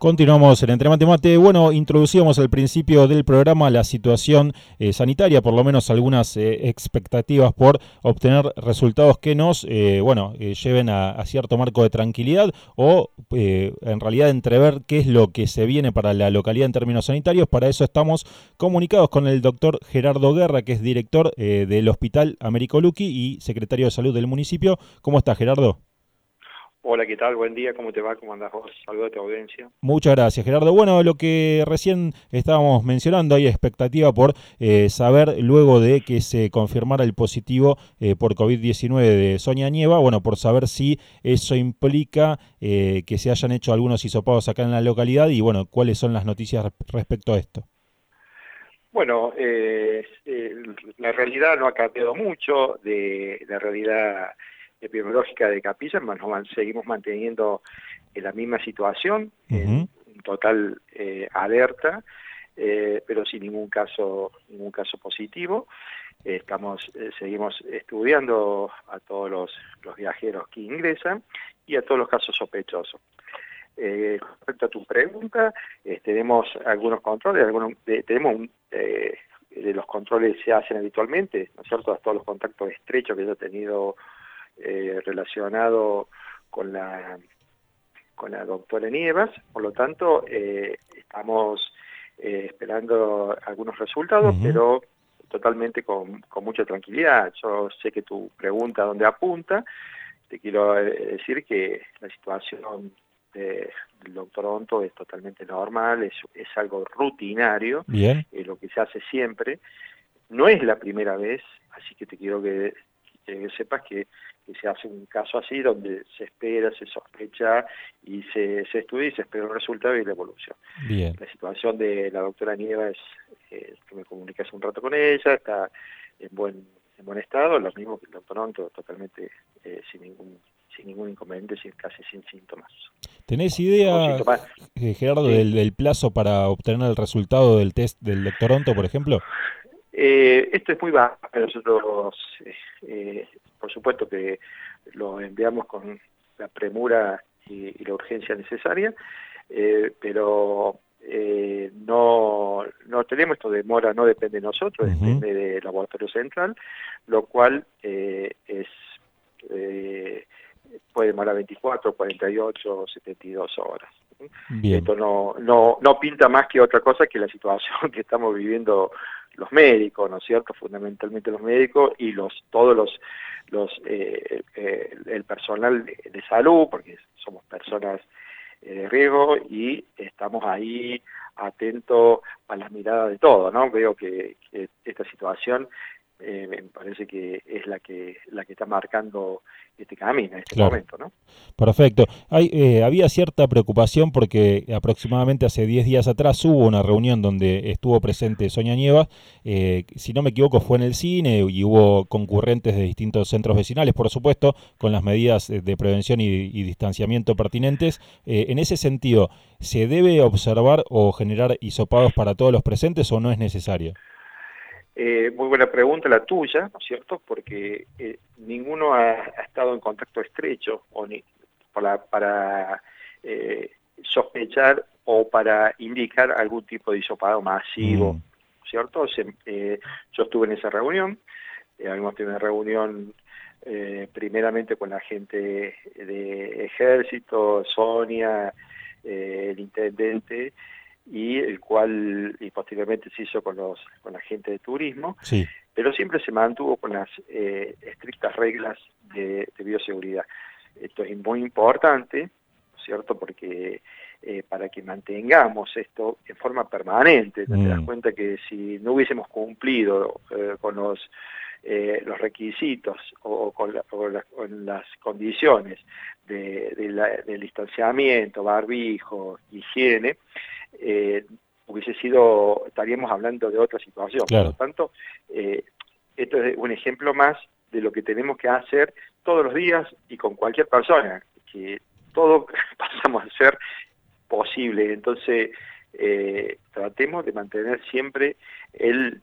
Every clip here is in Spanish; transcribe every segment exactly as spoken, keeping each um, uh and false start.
Continuamos en Entre Mate Mate. Bueno, introducíamos al principio del programa la situación eh, sanitaria, por lo menos algunas eh, expectativas por obtener resultados que nos, eh, bueno, eh, lleven a, a cierto marco de tranquilidad o eh, en realidad entrever qué es lo que se viene para la localidad en términos sanitarios. Para eso estamos comunicados con el doctor Gerardo Guerra, que es director eh, del Hospital Américo Luqui y secretario de Salud del municipio. ¿Cómo está, Gerardo? Hola, ¿qué tal? Buen día, ¿cómo te va? ¿Cómo andás vos? Saludos a tu audiencia. Muchas gracias, Gerardo. Bueno, lo que recién estábamos mencionando, hay expectativa por eh, saber, luego de que se confirmara el positivo eh, por COVID diecinueve de Sonia Nieva, bueno, por saber si eso implica eh, que se hayan hecho algunos hisopados acá en la localidad y, bueno, cuáles son las noticias respecto a esto. Bueno, eh, eh, la realidad no ha cambiado mucho de la realidad epidemiológica de Capilla, nos man, seguimos manteniendo en la misma situación, Uh-huh. en total eh, alerta, eh, pero sin ningún caso, ningún caso positivo. Eh, estamos, eh, seguimos estudiando a todos los, los viajeros que ingresan y a todos los casos sospechosos. Eh, respecto a tu pregunta, eh, tenemos algunos controles, algunos, de, tenemos un, eh, de los controles se hacen habitualmente, ¿no es cierto?, a todos los contactos estrechos que yo he tenido eh, relacionado con la con la doctora Nievas, por lo tanto eh, estamos eh, esperando algunos resultados, Uh-huh. pero totalmente con, con mucha tranquilidad. Yo sé que tu pregunta dónde apunta, te quiero eh, decir que la situación de, del doctor Onto es totalmente normal, es, es algo rutinario, Bien. eh, lo que se hace siempre. No es la primera vez, así que te quiero que, que sepas que, que se hace un caso así, donde se espera, se sospecha, y se, se estudia y se espera un resultado y la evolución. Bien. La situación de la doctora Nieva es, eh, que me comuniqué hace un rato con ella, está en buen, en buen estado, lo mismo que el doctor Onto, totalmente eh, sin ningún sin ningún inconveniente, sin, casi sin síntomas. ¿Tenés O idea, síntomas, eh, Gerardo, sí. del, del plazo para obtener el resultado del test del doctor Onto, por ejemplo? Eh, esto es muy bajo, nosotros, eh, por supuesto que lo enviamos con la premura y, y la urgencia necesaria, eh, pero eh, no, no tenemos, esto demora, no depende de nosotros, Uh-huh. depende del laboratorio central, lo cual eh, es eh, puede demorar veinticuatro, cuarenta y ocho, setenta y dos horas. Bien. Esto no, no, no pinta más que otra cosa que la situación que estamos viviendo los médicos, ¿no es cierto? Fundamentalmente los médicos y los todos los, los eh, eh, el personal de, de salud, porque somos personas eh, de riesgo y estamos ahí atentos a las miradas de todos, ¿no? Veo que, que esta situación eh, me parece que es la que la que está marcando este camino en este Claro. momento, ¿no? Perfecto. Hay, eh, había cierta preocupación porque aproximadamente hace diez días atrás hubo una reunión donde estuvo presente Sonia Nieva, eh, si no me equivoco fue en el cine y hubo concurrentes de distintos centros vecinales, por supuesto, con las medidas de prevención y, y distanciamiento pertinentes. Eh, en ese sentido, ¿se debe observar o generar hisopados para todos los presentes o no es necesario? Eh, muy buena pregunta la tuya, ¿no es cierto? Porque eh, ninguno ha, ha estado en contacto estrecho o ni, para, para eh, sospechar o para indicar algún tipo de hisopado masivo, Mm. ¿cierto? Se, eh, yo estuve en esa reunión, eh, habíamos tenido una reunión eh, primeramente con la gente de Ejército, Sonia, eh, el intendente, y el cual y posteriormente se hizo con los con la gente de turismo, Sí. pero siempre se mantuvo con las eh, estrictas reglas de, de bioseguridad. Esto es muy importante, ¿cierto? Porque eh, para que mantengamos esto en forma permanente, ¿no? Te das Mm. cuenta que si no hubiésemos cumplido eh, con los eh, los requisitos o con, la, o la, con las condiciones de, de la, del distanciamiento, barbijo, higiene, eh, hubiese sido, estaríamos hablando de otra situación. Por lo Claro. tanto, eh, esto es un ejemplo más de lo que tenemos que hacer todos los días y con cualquier persona, que todo pasamos a ser posible. Entonces, eh, tratemos de mantener siempre el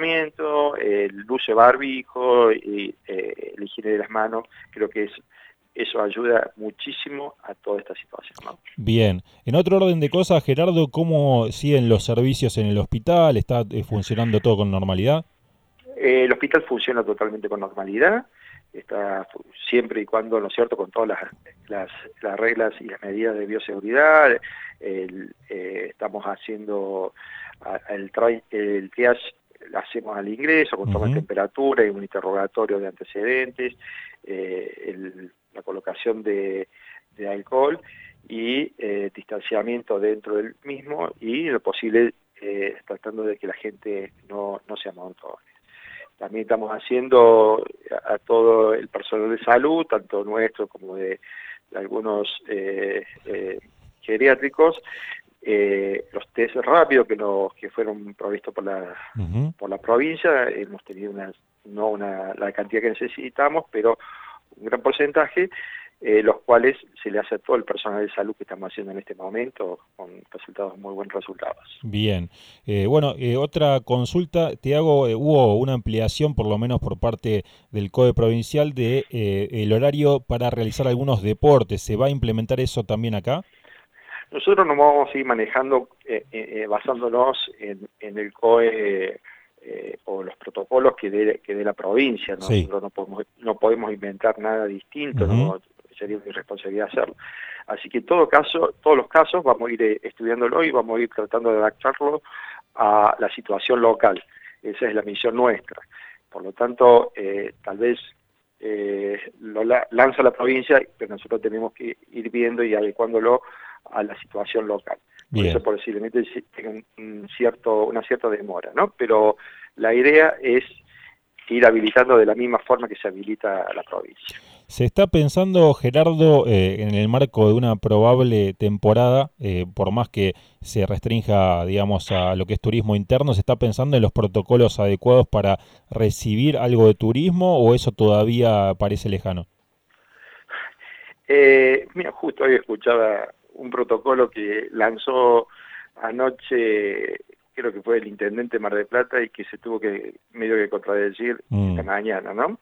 distanciamiento, el uso de barbijo y eh, la higiene de las manos. Creo que es eso ayuda muchísimo a toda esta situación, ¿no? Bien. En otro orden de cosas, Gerardo, ¿cómo siguen los servicios en el hospital? ¿Está eh, funcionando todo con normalidad? Eh, el hospital funciona totalmente con normalidad, está siempre y cuando, ¿no es cierto?, con todas las, las, las reglas y las medidas de bioseguridad. El, eh, estamos haciendo el, tri, el triage, lo hacemos al ingreso, con toma de temperatura y un interrogatorio de antecedentes, eh, el, la colocación de, de alcohol y eh, distanciamiento dentro del mismo, y lo posible eh, tratando de que la gente no, no se amontone. También estamos haciendo a, a todo el personal de salud, tanto nuestro como de, de algunos eh, eh, geriátricos, eh, los test rápidos que nos que fueron provistos por la uh-huh. por la provincia. Hemos tenido una, no una la cantidad que necesitamos, pero un gran porcentaje, eh, los cuales se le hace a todo el personal de salud que estamos haciendo en este momento, con resultados, muy buenos resultados. Bien. Eh, bueno, eh, otra consulta te hago, eh, hubo una ampliación, por lo menos por parte del COE provincial, de eh, el horario para realizar algunos deportes. ¿Se va a implementar eso también acá? Nosotros nos vamos a ir manejando eh, eh, basándonos en, en el COE eh, o los protocolos que dé que de la provincia, ¿no? Sí. Nosotros no podemos, no podemos inventar nada distinto, uh-huh. ¿no? Sería mi responsabilidad hacerlo. Así que en todo caso, todos los casos vamos a ir eh, estudiándolo y vamos a ir tratando de adaptarlo a la situación local. Esa es la misión nuestra. Por lo tanto, eh, tal vez eh, lo la, lanza la provincia, pero nosotros tenemos que ir viendo y adecuándolo a la situación local. Por Bien. Eso posiblemente tenga un, un cierto, una cierta demora, ¿no? Pero la idea es ir habilitando de la misma forma que se habilita la provincia. Se está pensando, Gerardo, eh, en el marco de una probable temporada, eh, por más que se restrinja, digamos, a lo que es turismo interno, ¿se está pensando en los protocolos adecuados para recibir algo de turismo o eso todavía parece lejano? Eh, mira, justo hoy escuchaba un protocolo que lanzó anoche, creo que fue el intendente de Mar del Plata, y que se tuvo que medio que contradecir mm. esta mañana, ¿no?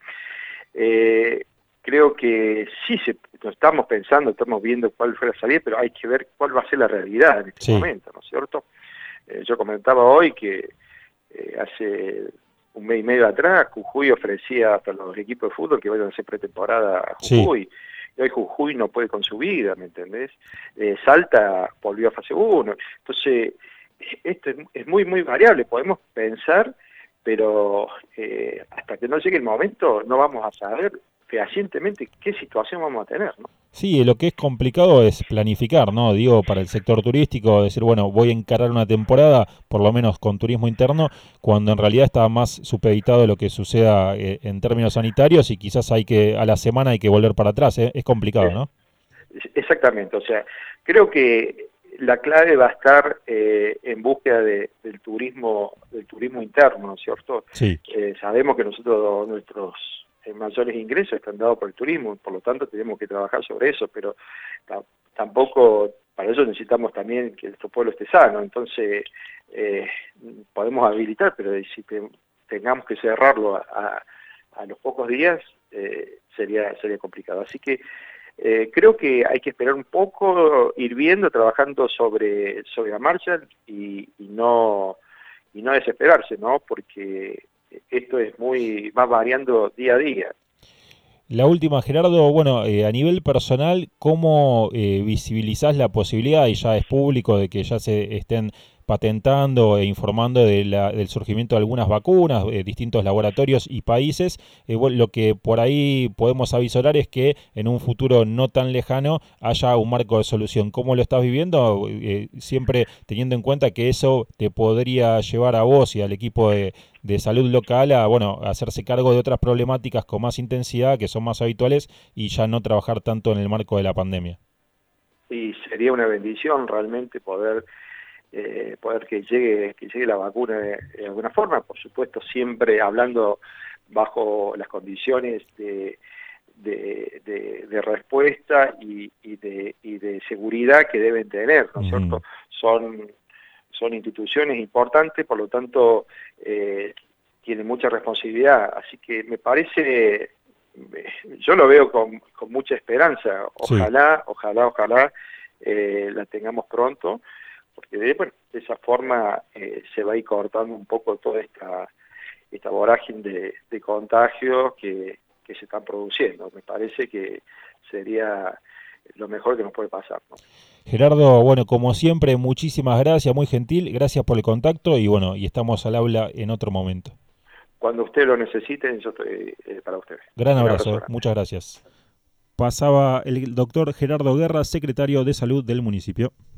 Eh, creo que sí, se, estamos pensando, estamos viendo cuál fue la salida, pero hay que ver cuál va a ser la realidad en este sí. momento, ¿no es cierto? Eh, yo comentaba hoy que eh, hace un mes y medio atrás Jujuy ofrecía hasta los equipos de fútbol que vayan a hacer pretemporada a Jujuy. Sí. Y hoy Jujuy no puede con su vida, ¿me entendés? Eh, Salta volvió a fase uno. Entonces, esto es, es muy, muy variable. Podemos pensar, pero eh, hasta que no llegue el momento no vamos a saber fehacientemente qué situación vamos a tener, ¿no? Sí, lo que es complicado es planificar, ¿no? Digo, para el sector turístico, decir, bueno, voy a encarar una temporada, por lo menos con turismo interno, cuando en realidad está más supeditado lo que suceda eh, en términos sanitarios y quizás hay que, a la semana hay que volver para atrás, ¿eh? Es complicado, ¿no? Exactamente, o sea, creo que la clave va a estar eh, en búsqueda de, del turismo, del turismo interno, ¿no es cierto? Sí. Eh, sabemos que nosotros, nuestros mayores ingresos están dados por el turismo, por lo tanto tenemos que trabajar sobre eso, pero tampoco, para eso necesitamos también que nuestro pueblo esté sano. Entonces eh, podemos habilitar, pero si te, tengamos que cerrarlo a, a, a los pocos días, eh, sería, sería complicado. Así que eh, creo que hay que esperar un poco, ir viendo, trabajando sobre, sobre la marcha y, y, no, y no desesperarse, ¿no? Porque esto es muy, va variando día a día. La última, Gerardo, bueno, eh, a nivel personal, ¿cómo eh, visibilizás la posibilidad, y ya es público, de que ya se estén patentando e informando de la, del surgimiento de algunas vacunas, eh, distintos laboratorios y países? Eh, bueno, lo que por ahí podemos avisorar es que en un futuro no tan lejano haya un marco de solución. ¿Cómo lo estás viviendo? Eh, siempre teniendo en cuenta que eso te podría llevar a vos y al equipo de, de salud local a, bueno, a hacerse cargo de otras problemáticas con más intensidad, que son más habituales, y ya no trabajar tanto en el marco de la pandemia. Y sería una bendición realmente poder Eh, poder que llegue que llegue la vacuna de, de alguna forma, por supuesto siempre hablando bajo las condiciones de, de, de, de respuesta y, y, de, y de seguridad que deben tener, ¿no es uh-huh. cierto? Son, son instituciones importantes, por lo tanto eh, tienen mucha responsabilidad, así que me parece yo lo veo con, con mucha esperanza. Ojalá, sí. ojalá, ojalá eh, la tengamos pronto, porque de, bueno, de esa forma eh, se va a ir cortando un poco toda esta, esta vorágine de, de contagios que, que se están produciendo. Me parece que sería lo mejor que nos puede pasar, ¿no? Gerardo, bueno, como siempre, muchísimas gracias, muy gentil, gracias por el contacto y bueno, y estamos al habla en otro momento. Cuando usted lo necesiten, yo estoy eh, para ustedes. Gran abrazo, eh. muchas gracias. Pasaba el doctor Gerardo Guerra, secretario de Salud del municipio.